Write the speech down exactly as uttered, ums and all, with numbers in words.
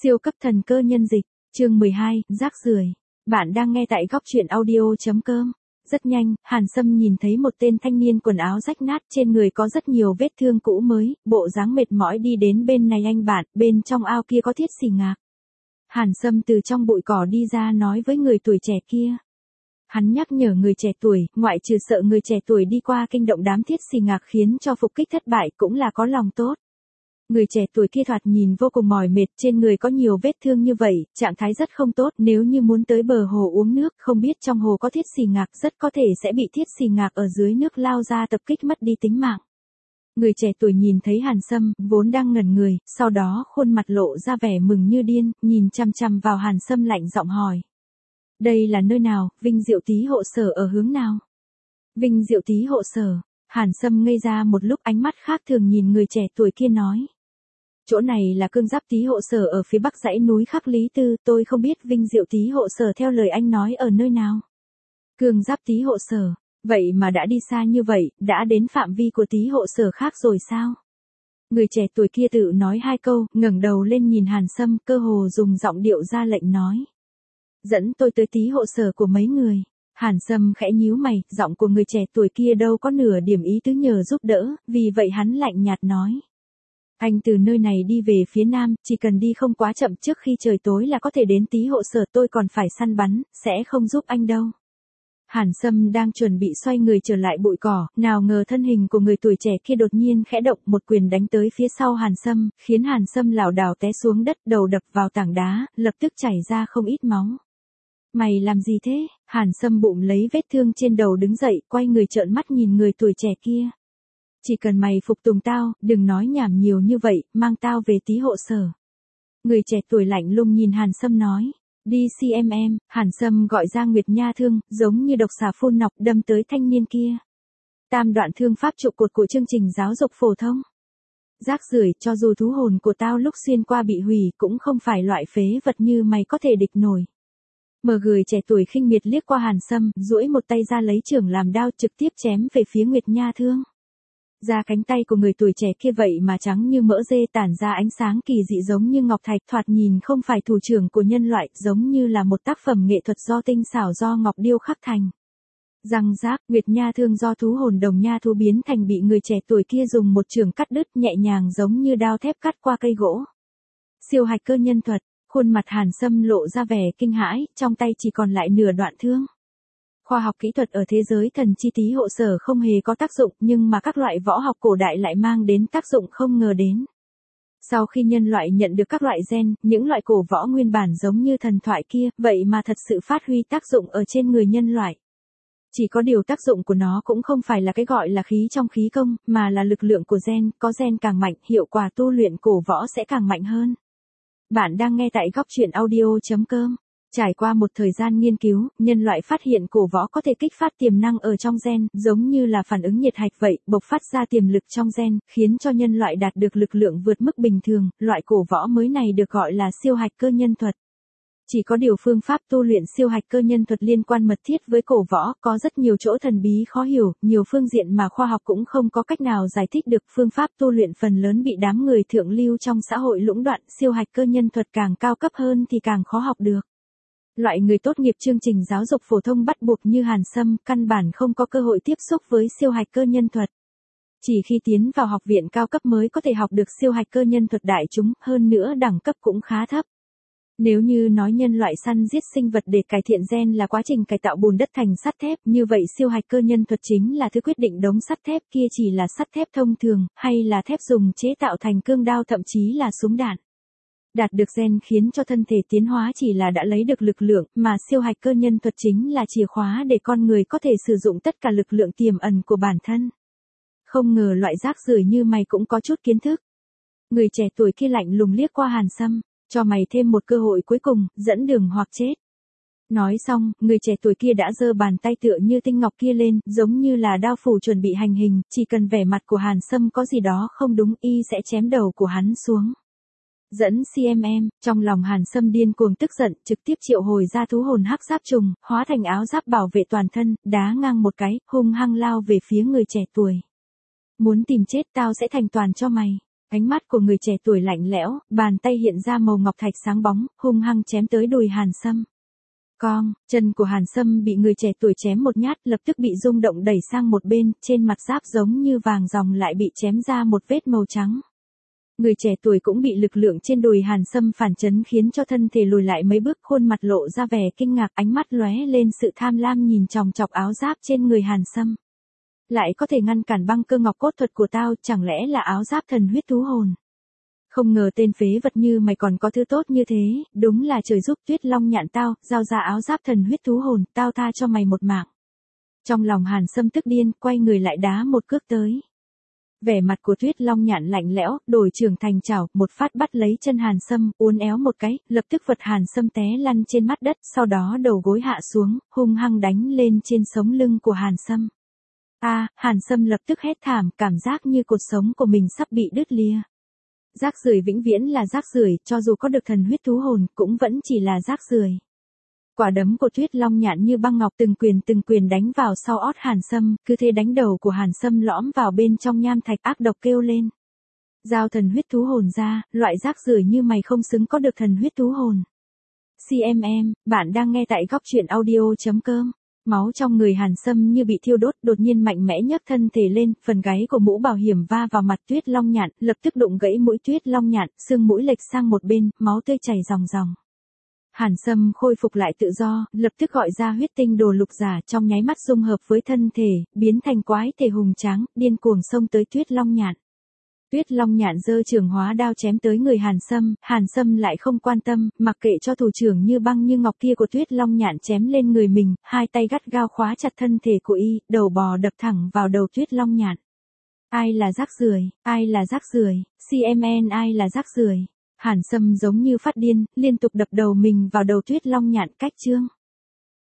Siêu cấp thần cơ nhân dịch, chương mười hai, rác rưởi. Bạn đang nghe tại góc truyện audio chấm com. Rất nhanh, Hàn Sâm nhìn thấy một tên thanh niên quần áo rách nát, trên người có rất nhiều vết thương cũ mới, bộ dáng mệt mỏi đi đến bên này. Anh bạn, bên trong ao kia có thiết xì ngạc. Hàn Sâm từ trong bụi cỏ đi ra nói với người tuổi trẻ kia. Hắn nhắc nhở người trẻ tuổi, ngoại trừ sợ người trẻ tuổi đi qua kinh động đám thiết xì ngạc khiến cho phục kích thất bại cũng là có lòng tốt. Người trẻ tuổi kia thoạt nhìn vô cùng mỏi mệt, trên người có nhiều vết thương như vậy, trạng thái rất không tốt, nếu như muốn tới bờ hồ uống nước, không biết trong hồ có thiết xì ngạc, rất có thể sẽ bị thiết xì ngạc ở dưới nước lao ra tập kích mất đi tính mạng. Người trẻ tuổi nhìn thấy Hàn Sâm, vốn đang ngẩn người, sau đó khuôn mặt lộ ra vẻ mừng như điên, nhìn chằm chằm vào Hàn Sâm lạnh giọng hỏi. Đây là nơi nào, Vinh Diệu Tý hộ sở ở hướng nào? Vinh Diệu Tý hộ sở. Hàn Sâm ngây ra một lúc, ánh mắt khác thường nhìn người trẻ tuổi kia nói. Chỗ này là Cương Giáp Tý hộ sở ở phía bắc dãy núi Khắc Lý Tư, tôi không biết Vinh Diệu Tý hộ sở theo lời anh nói ở nơi nào. Cương Giáp Tý hộ sở, vậy mà đã đi xa như vậy, đã đến phạm vi của Tý hộ sở khác rồi sao? Người trẻ tuổi kia tự nói hai câu, ngẩng đầu lên nhìn Hàn Sâm, cơ hồ dùng giọng điệu ra lệnh nói. Dẫn tôi tới Tý hộ sở của mấy người. Hàn Sâm khẽ nhíu mày, giọng của người trẻ tuổi kia đâu có nửa điểm ý tứ nhờ giúp đỡ, vì vậy hắn lạnh nhạt nói. Anh từ nơi này đi về phía nam, chỉ cần đi không quá chậm trước khi trời tối là có thể đến Tý hộ sở, tôi còn phải săn bắn, sẽ không giúp anh đâu. Hàn Sâm đang chuẩn bị xoay người trở lại bụi cỏ, nào ngờ thân hình của người tuổi trẻ kia đột nhiên khẽ động, một quyền đánh tới phía sau Hàn Sâm, khiến Hàn Sâm lảo đảo té xuống đất, đầu đập vào tảng đá, lập tức chảy ra không ít máu. Mày làm gì thế? Hàn Sâm bụng lấy vết thương trên đầu đứng dậy, quay người trợn mắt nhìn người tuổi trẻ kia. Chỉ cần mày phục tùng tao, đừng nói nhảm nhiều như vậy, mang tao về Tý hộ sở. Người trẻ tuổi lạnh lùng nhìn Hàn Sâm nói. Đi xê em em, Hàn Sâm gọi ra Nguyệt Nha thương, giống như độc xà phun nọc đâm tới thanh niên kia. Tam đoạn thương pháp trụ cột của chương trình giáo dục phổ thông. Rác rưởi, cho dù thú hồn của tao lúc xuyên qua bị hủy cũng không phải loại phế vật như mày có thể địch nổi. Mờ người trẻ tuổi khinh miệt liếc qua Hàn Sâm, duỗi một tay ra lấy chưởng làm đao trực tiếp chém về phía Nguyệt Nha thương. Da cánh tay của người tuổi trẻ kia vậy mà trắng như mỡ dê, tản ra ánh sáng kỳ dị giống như ngọc thạch, thoạt nhìn không phải thủ trưởng của nhân loại, giống như là một tác phẩm nghệ thuật do tinh xảo do ngọc điêu khắc thành. Răng rác, Nguyệt Nha thương do thú hồn đồng nha thú biến thành bị người trẻ tuổi kia dùng một chưởng cắt đứt, nhẹ nhàng giống như đao thép cắt qua cây gỗ. Siêu hạch cơ nhân thuật. Khuôn mặt Hàn Sâm lộ ra vẻ kinh hãi, trong tay chỉ còn lại nửa đoạn thương. Khoa học kỹ thuật ở thế giới thần chi Tý hộ sở không hề có tác dụng, nhưng mà các loại võ học cổ đại lại mang đến tác dụng không ngờ đến. Sau khi nhân loại nhận được các loại gen, những loại cổ võ nguyên bản giống như thần thoại kia, vậy mà thật sự phát huy tác dụng ở trên người nhân loại. Chỉ có điều tác dụng của nó cũng không phải là cái gọi là khí trong khí công, mà là lực lượng của gen, có gen càng mạnh, hiệu quả tu luyện cổ võ sẽ càng mạnh hơn. Bạn đang nghe tại góc truyện audio chấm com. Trải qua một thời gian nghiên cứu, nhân loại phát hiện cổ võ có thể kích phát tiềm năng ở trong gen, giống như là phản ứng nhiệt hạch vậy, bộc phát ra tiềm lực trong gen, khiến cho nhân loại đạt được lực lượng vượt mức bình thường. Loại cổ võ mới này được gọi là siêu hạch cơ nhân thuật. Chỉ có điều phương pháp tu luyện siêu hạch cơ nhân thuật liên quan mật thiết với cổ võ, có rất nhiều chỗ thần bí khó hiểu, nhiều phương diện mà khoa học cũng không có cách nào giải thích được. Phương pháp tu luyện phần lớn bị đám người thượng lưu trong xã hội lũng đoạn, siêu hạch cơ nhân thuật càng cao cấp hơn thì càng khó học được. Loại người tốt nghiệp chương trình giáo dục phổ thông bắt buộc như Hàn Sâm, căn bản không có cơ hội tiếp xúc với siêu hạch cơ nhân thuật. Chỉ khi tiến vào học viện cao cấp mới có thể học được siêu hạch cơ nhân thuật đại chúng, hơn nữa đẳng cấp cũng khá thấp. Nếu như nói nhân loại săn giết sinh vật để cải thiện gen là quá trình cải tạo bùn đất thành sắt thép, như vậy siêu hạch cơ nhân thuật chính là thứ quyết định đống sắt thép kia chỉ là sắt thép thông thường, hay là thép dùng chế tạo thành cương đao, thậm chí là súng đạn. Đạt được gen khiến cho thân thể tiến hóa chỉ là đã lấy được lực lượng, mà siêu hạch cơ nhân thuật chính là chìa khóa để con người có thể sử dụng tất cả lực lượng tiềm ẩn của bản thân. Không ngờ loại rác rưởi như mày cũng có chút kiến thức. Người trẻ tuổi kia lạnh lùng liếc qua Hàn Sâm, cho mày thêm một cơ hội cuối cùng, dẫn đường hoặc chết. Nói xong, người trẻ tuổi kia đã giơ bàn tay tựa như tinh ngọc kia lên, giống như là đao phủ chuẩn bị hành hình, chỉ cần vẻ mặt của Hàn Sâm có gì đó không đúng, y sẽ chém đầu của hắn xuống. Dẫn xê em em, trong lòng Hàn Sâm điên cuồng tức giận, trực tiếp triệu hồi ra thú hồn hắc giáp trùng, hóa thành áo giáp bảo vệ toàn thân, đá ngang một cái, hung hăng lao về phía người trẻ tuổi. Muốn tìm chết tao sẽ thành toàn cho mày. Ánh mắt của người trẻ tuổi lạnh lẽo, bàn tay hiện ra màu ngọc thạch sáng bóng, hung hăng chém tới đùi Hàn Sâm. Cong, chân của Hàn Sâm bị người trẻ tuổi chém một nhát, lập tức bị rung động đẩy sang một bên, trên mặt giáp giống như vàng ròng lại bị chém ra một vết màu trắng. Người trẻ tuổi cũng bị lực lượng trên đùi Hàn Sâm phản chấn khiến cho thân thể lùi lại mấy bước, khuôn mặt lộ ra vẻ kinh ngạc, ánh mắt lóe lên sự tham lam nhìn chòng chọc áo giáp trên người Hàn Sâm. Lại có thể ngăn cản băng cơ ngọc cốt thuật của tao, chẳng lẽ là áo giáp thần huyết thú hồn? Không ngờ tên phế vật như mày còn có thứ tốt như thế, đúng là trời giúp Tuyết Long Nhạn tao, giao ra áo giáp thần huyết thú hồn, tao tha cho mày một mạng. Trong lòng Hàn Sâm tức điên, quay người lại đá một cước tới. Vẻ mặt của Tuyết Long Nhạn lạnh lẽo, đổi trưởng thành chảo, một phát bắt lấy chân Hàn Sâm, uốn éo một cái, lập tức vật Hàn Sâm té lăn trên mặt đất, sau đó đầu gối hạ xuống, hung hăng đánh lên trên sống lưng của Hàn Sâm. A, à, Hàn Sâm lập tức hét thảm, cảm giác như cột sống của mình sắp bị đứt lìa. Rác rưởi vĩnh viễn là rác rưởi, cho dù có được thần huyết thú hồn, cũng vẫn chỉ là rác rưởi. Quả đấm của Tuyết Long Nhạn như băng ngọc, từng quyền từng quyền đánh vào sau ót Hàn Sâm, cứ thế đánh đầu của Hàn Sâm lõm vào bên trong nham thạch, ác độc kêu lên. Giao thần huyết thú hồn ra, loại rác rưởi như mày không xứng có được thần huyết thú hồn. xê em em, bạn đang nghe tại góc truyện audio chấm com. Máu trong người Hàn Sâm như bị thiêu đốt, đột nhiên mạnh mẽ nhấc thân thể lên, phần gáy của mũ bảo hiểm va vào mặt Tuyết Long Nhạn, lập tức đụng gãy mũi Tuyết Long Nhạn, xương mũi lệch sang một bên, máu tươi chảy ròng ròng. Hàn Sâm khôi phục lại tự do, lập tức gọi ra huyết tinh đồ lục giả, trong nháy mắt dung hợp với thân thể, biến thành quái thể hùng tráng, điên cuồng xông tới Tuyết Long Nhạn. Tuyết Long Nhạn giơ trường hóa đao chém tới người Hàn Sâm, Hàn Sâm lại không quan tâm, mặc kệ cho thủ trưởng như băng như ngọc kia của Tuyết Long Nhạn chém lên người mình, hai tay gắt gao khóa chặt thân thể của y, đầu bò đập thẳng vào đầu Tuyết Long Nhạn. Ai là rác rưởi, ai là rác rưởi, xê em en ai là rác rưởi. Hàn Sâm giống như phát điên, liên tục đập đầu mình vào đầu Tuyết Long Nhạn, cách chương.